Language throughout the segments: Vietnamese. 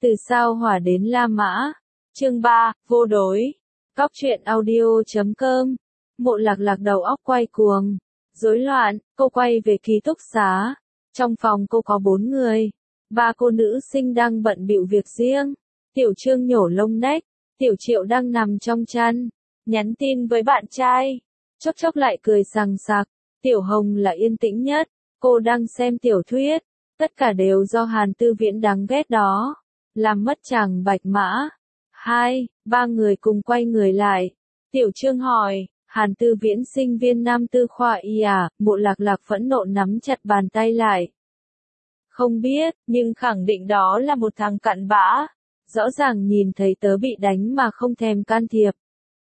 Từ sao hỏa đến La Mã. Chương 3, vô đối. Cóc truyện audio.com. Mộ Lạc Lạc đầu óc quay cuồng, rối loạn, cô quay về ký túc xá. Trong phòng cô có 4 người. 3 cô nữ sinh đang bận bịu việc riêng. Tiểu Trương nhổ lông nách, Tiểu Triệu đang nằm trong chăn, nhắn tin với bạn trai. Chốc chốc lại cười sằng sặc. Tiểu Hồng là yên tĩnh nhất, cô đang xem tiểu thuyết. Tất cả đều do Hàn Tư Viễn đáng ghét đó, làm mất chàng Bạch Mã. 2, 3 người cùng quay người lại. Tiểu Trương hỏi, Hàn Tư Viễn sinh viên Nam Tư khoa y à? Mộ Lạc Lạc phẫn nộ nắm chặt bàn tay lại. Không biết, nhưng khẳng định đó là một thằng cặn bã. Rõ ràng nhìn thấy tớ bị đánh mà không thèm can thiệp.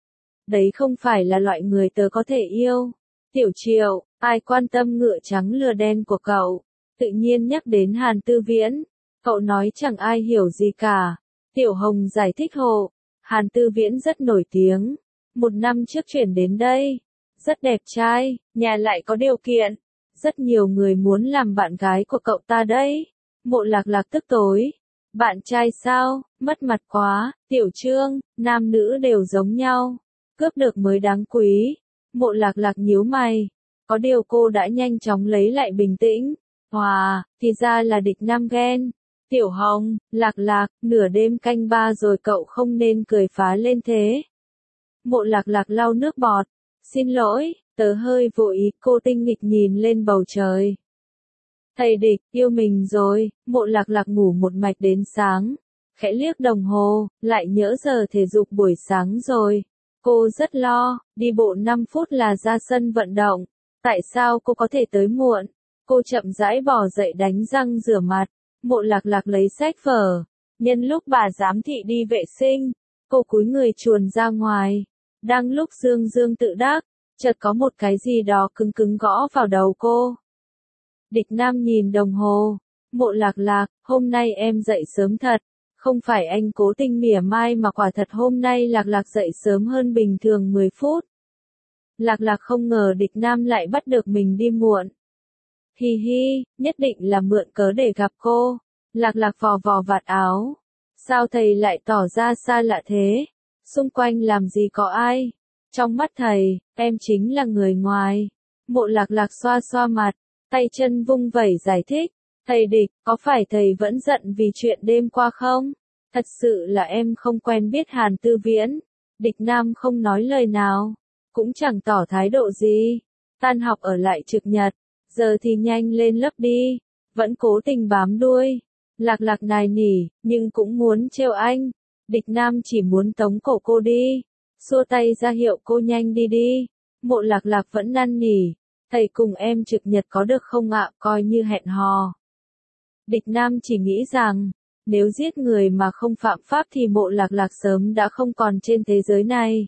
Đấy không phải là loại người tớ có thể yêu. Tiểu Triệu, ai quan tâm ngựa trắng lừa đen của cậu? Tự nhiên nhắc đến Hàn Tư Viễn, cậu nói chẳng ai hiểu gì cả. Tiểu Hồng giải thích hộ, Hàn Tư Viễn rất nổi tiếng. 1 năm trước chuyển đến đây, rất đẹp trai, nhà lại có điều kiện. Rất nhiều người muốn làm bạn gái của cậu ta đấy. Mộ Lạc Lạc tức tối. Bạn trai sao, mất mặt quá. Tiểu Trương, nam nữ đều giống nhau, cướp được mới đáng quý. Mộ Lạc Lạc nhíu mày. Có điều cô đã nhanh chóng lấy lại bình tĩnh. Thì ra là địch nam ghen. Tiểu Hồng, Lạc Lạc, nửa đêm canh 3 rồi cậu không nên cười phá lên thế. Mộ Lạc Lạc lau nước bọt. Xin lỗi, tớ hơi vô ý. Cô tinh nghịch nhìn lên bầu trời. Thầy địch, yêu mình rồi. Mộ Lạc Lạc ngủ một mạch đến sáng. Khẽ liếc đồng hồ, lại nhỡ giờ thể dục buổi sáng rồi. Cô rất lo, đi bộ 5 phút là ra sân vận động. Tại sao cô có thể tới muộn? Cô chậm rãi bò dậy đánh răng rửa mặt. Mộ Lạc Lạc lấy sách vở. Nhân lúc bà giám thị đi vệ sinh, cô cúi người chuồn ra ngoài. Đang lúc dương dương tự đắc, chợt có một cái gì đó cứng cứng gõ vào đầu cô. Địch Nam nhìn đồng hồ. Mộ Lạc Lạc, hôm nay em dậy sớm thật. Không phải anh cố tình mỉa mai mà quả thật hôm nay Lạc Lạc dậy sớm hơn bình thường 10 phút. Lạc Lạc không ngờ địch Nam lại bắt được mình đi muộn. Hi hi, nhất định là mượn cớ để gặp cô. Lạc Lạc vò vò vạt áo. Sao thầy lại tỏ ra xa lạ thế? Xung quanh làm gì có ai? Trong mắt thầy, em chính là người ngoài. Mộ Lạc Lạc xoa xoa mặt, tay chân vung vẩy giải thích. Thầy địch, có phải thầy vẫn giận vì chuyện đêm qua không? Thật sự là em không quen biết Hàn Tư Viễn. Địch Nam không nói lời nào, cũng chẳng tỏ thái độ gì. Tan học ở lại trực nhật, giờ thì nhanh lên lớp đi. Vẫn cố tình bám đuôi. Lạc Lạc nài nỉ, nhưng cũng muốn trêu anh. Địch Nam chỉ muốn tống cổ cô đi, xua tay ra hiệu cô nhanh đi đi. Mộ Lạc Lạc vẫn năn nỉ. Thầy cùng em trực nhật có được không ạ? Coi như hẹn hò. Địch Nam chỉ nghĩ rằng, nếu giết người mà không phạm pháp thì Mộ Lạc Lạc sớm đã không còn trên thế giới này.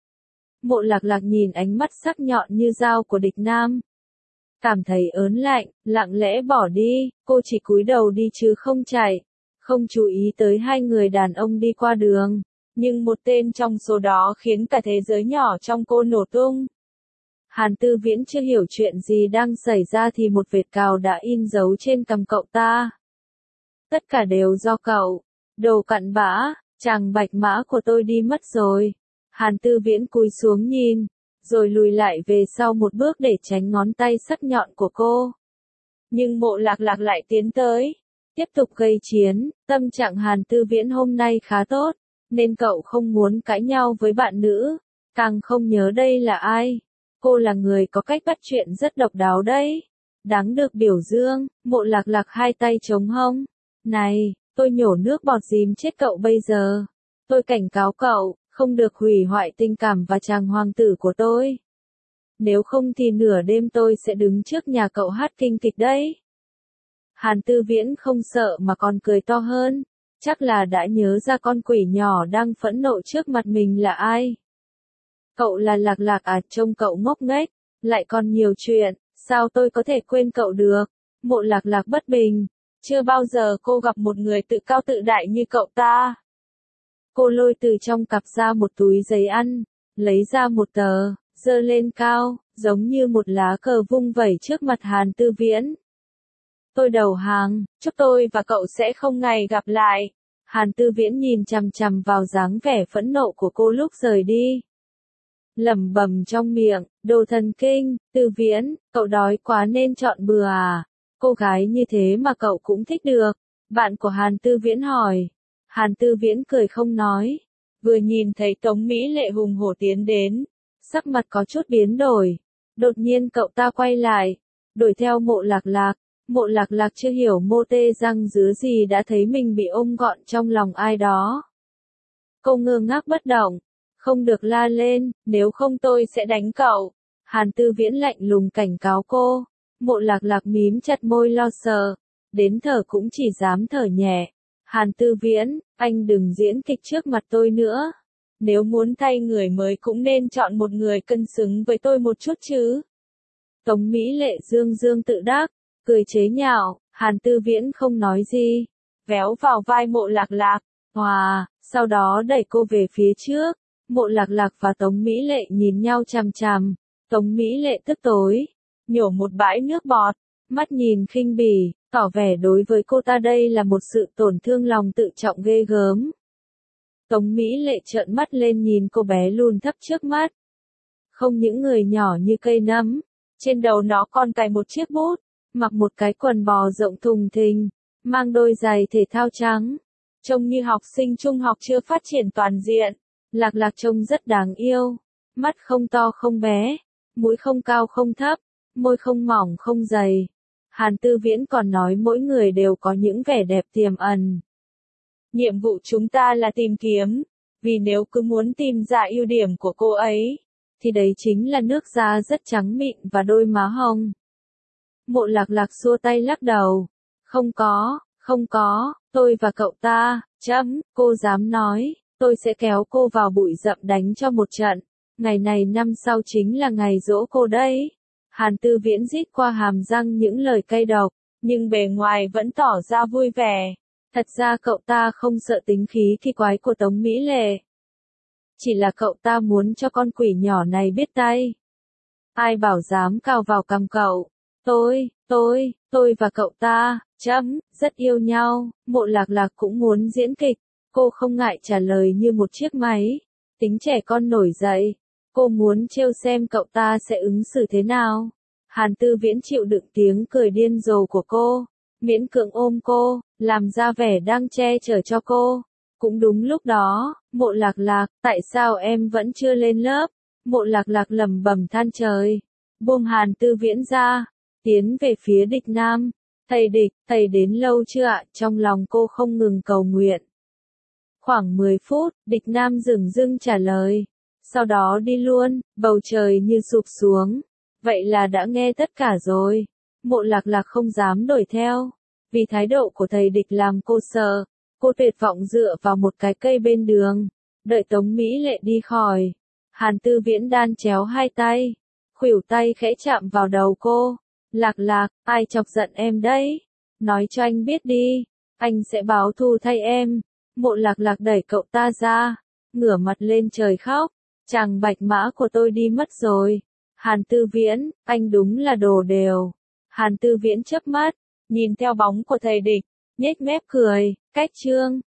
Mộ Lạc Lạc nhìn ánh mắt sắc nhọn như dao của địch Nam. Cảm thấy ớn lạnh, lặng lẽ bỏ đi. Cô chỉ cúi đầu đi chứ không chạy. Không chú ý tới 2 người đàn ông đi qua đường. Nhưng một tên trong số đó khiến cả thế giới nhỏ trong cô nổ tung. Hàn Tư Viễn chưa hiểu chuyện gì đang xảy ra thì một vệt cào đã in dấu trên cằm cậu ta. Tất cả đều do cậu. Đồ cặn bã, chàng Bạch Mã của tôi đi mất rồi. Hàn Tư Viễn cúi xuống nhìn, rồi lùi lại về sau một bước để tránh ngón tay sắc nhọn của cô. Nhưng Mộ Lạc Lạc lại tiến tới, tiếp tục gây chiến. Tâm trạng Hàn Tư Viễn hôm nay khá tốt, nên cậu không muốn cãi nhau với bạn nữ, càng không nhớ đây là ai. Cô là người có cách bắt chuyện rất độc đáo đấy, đáng được biểu dương. Mộ Lạc Lạc 2 tay chống hông. Này, tôi nhổ nước bọt dìm chết cậu bây giờ. Tôi cảnh cáo cậu, không được hủy hoại tình cảm và chàng hoàng tử của tôi. Nếu không thì nửa đêm tôi sẽ đứng trước nhà cậu hát kinh kịch đấy. Hàn Tư Viễn không sợ mà còn cười to hơn. Chắc là đã nhớ ra con quỷ nhỏ đang phẫn nộ trước mặt mình là ai. Cậu là Lạc Lạc à? Trông cậu ngốc nghếch, lại còn nhiều chuyện, sao tôi có thể quên cậu được? Mộ Lạc Lạc bất bình. Chưa bao giờ cô gặp một người tự cao tự đại như cậu ta. Cô lôi từ trong cặp ra một túi giấy ăn, lấy ra một tờ, giơ lên cao, giống như một lá cờ vung vẩy trước mặt Hàn Tư Viễn. Tôi đầu hàng, chúc tôi và cậu sẽ không ngày gặp lại. Hàn Tư Viễn nhìn chằm chằm vào dáng vẻ phẫn nộ của cô lúc rời đi. Lẩm bẩm trong miệng, đồ thần kinh, Tư Viễn, cậu đói quá nên chọn bừa à? Cô gái như thế mà cậu cũng thích được. Bạn của Hàn Tư Viễn hỏi. Hàn Tư Viễn cười không nói. Vừa nhìn thấy Tống Mỹ Lệ hùng hổ tiến đến, sắc mặt có chút biến đổi. Đột nhiên cậu ta quay lại, đuổi theo Mộ Lạc Lạc. Mộ Lạc Lạc chưa hiểu mô tê răng dứa gì đã thấy mình bị ôm gọn trong lòng ai đó. Cô ngơ ngác bất động, không được la lên, nếu không tôi sẽ đánh cậu. Hàn Tư Viễn lạnh lùng cảnh cáo cô. Mộ Lạc Lạc mím chặt môi lo sợ, đến thở cũng chỉ dám thở nhẹ. Hàn Tư Viễn, anh đừng diễn kịch trước mặt tôi nữa. Nếu muốn thay người mới cũng nên chọn một người cân xứng với tôi một chút chứ. Tống Mỹ Lệ dương dương tự đắc, cười chế nhạo. Hàn Tư Viễn không nói gì, véo vào vai Mộ Lạc Lạc, sau đó đẩy cô về phía trước. Mộ Lạc Lạc và Tống Mỹ Lệ nhìn nhau chằm chằm. Tống Mỹ Lệ tức tối, nhổ một bãi nước bọt, mắt nhìn khinh bỉ, tỏ vẻ đối với cô ta đây là một sự tổn thương lòng tự trọng ghê gớm. Tống Mỹ Lệ trợn mắt lên nhìn cô bé lùn thấp trước mắt. Không những người nhỏ như cây nấm, trên đầu nó còn cài một chiếc bút, mặc một cái quần bò rộng thùng thình, mang đôi giày thể thao trắng, trông như học sinh trung học chưa phát triển toàn diện. Lạc Lạc trông rất đáng yêu, mắt không to không bé, mũi không cao không thấp, môi không mỏng không dày. Hàn Tư Viễn còn nói mỗi người đều có những vẻ đẹp tiềm ẩn. Nhiệm vụ chúng ta là tìm kiếm, vì nếu cứ muốn tìm ra ưu điểm của cô ấy, thì đấy chính là nước da rất trắng mịn và đôi má hồng. Mộ Lạc Lạc xua tay lắc đầu. Không có, tôi và cậu ta, cô dám nói, tôi sẽ kéo cô vào bụi rậm đánh cho một trận. Ngày này năm sau chính là ngày giỗ cô đấy. Hàn Tư Viễn rít qua hàm răng những lời cay độc, nhưng bề ngoài vẫn tỏ ra vui vẻ. Thật ra cậu ta không sợ tính khí kỳ quái của Tống Mỹ Lệ. Chỉ là cậu ta muốn cho con quỷ nhỏ này biết tay. Ai bảo dám cào vào cằm cậu. Tôi và cậu ta, rất yêu nhau. Mộ Lạc Lạc cũng muốn diễn kịch. Cô không ngại trả lời như một chiếc máy. Tính trẻ con nổi dậy. Cô muốn trêu xem cậu ta sẽ ứng xử thế nào. Hàn Tư Viễn chịu đựng tiếng cười điên rồ của cô, miễn cưỡng ôm cô, làm ra vẻ đang che chở cho cô. Cũng đúng lúc đó, Mộ Lạc Lạc, tại sao em vẫn chưa lên lớp? Mộ Lạc Lạc lẩm bẩm than trời, buông Hàn Tư Viễn ra, tiến về phía Địch Nam. Thầy đến lâu chưa ạ? Trong lòng cô không ngừng cầu nguyện. Khoảng 10 phút, Địch Nam dửng dưng trả lời. Sau đó đi luôn, bầu trời như sụp xuống. Vậy là đã nghe tất cả rồi. Mộ Lạc Lạc không dám đuổi theo. Vì thái độ của thầy Địch làm cô sợ. Cô tuyệt vọng dựa vào một cái cây bên đường. Đợi Tống Mỹ Lệ đi khỏi. Hàn Tư Viễn đan chéo hai tay. Khuỷu tay khẽ chạm vào đầu cô. Lạc Lạc, ai chọc giận em đấy? Nói cho anh biết đi. Anh sẽ báo thù thay em. Mộ Lạc Lạc đẩy cậu ta ra. Ngửa mặt lên trời khóc. Chàng bạch mã của tôi đi mất rồi. Hàn Tư Viễn, anh đúng là đồ đều. Hàn Tư Viễn chớp mắt, nhìn theo bóng của thầy Địch, nhếch mép cười, cách chương.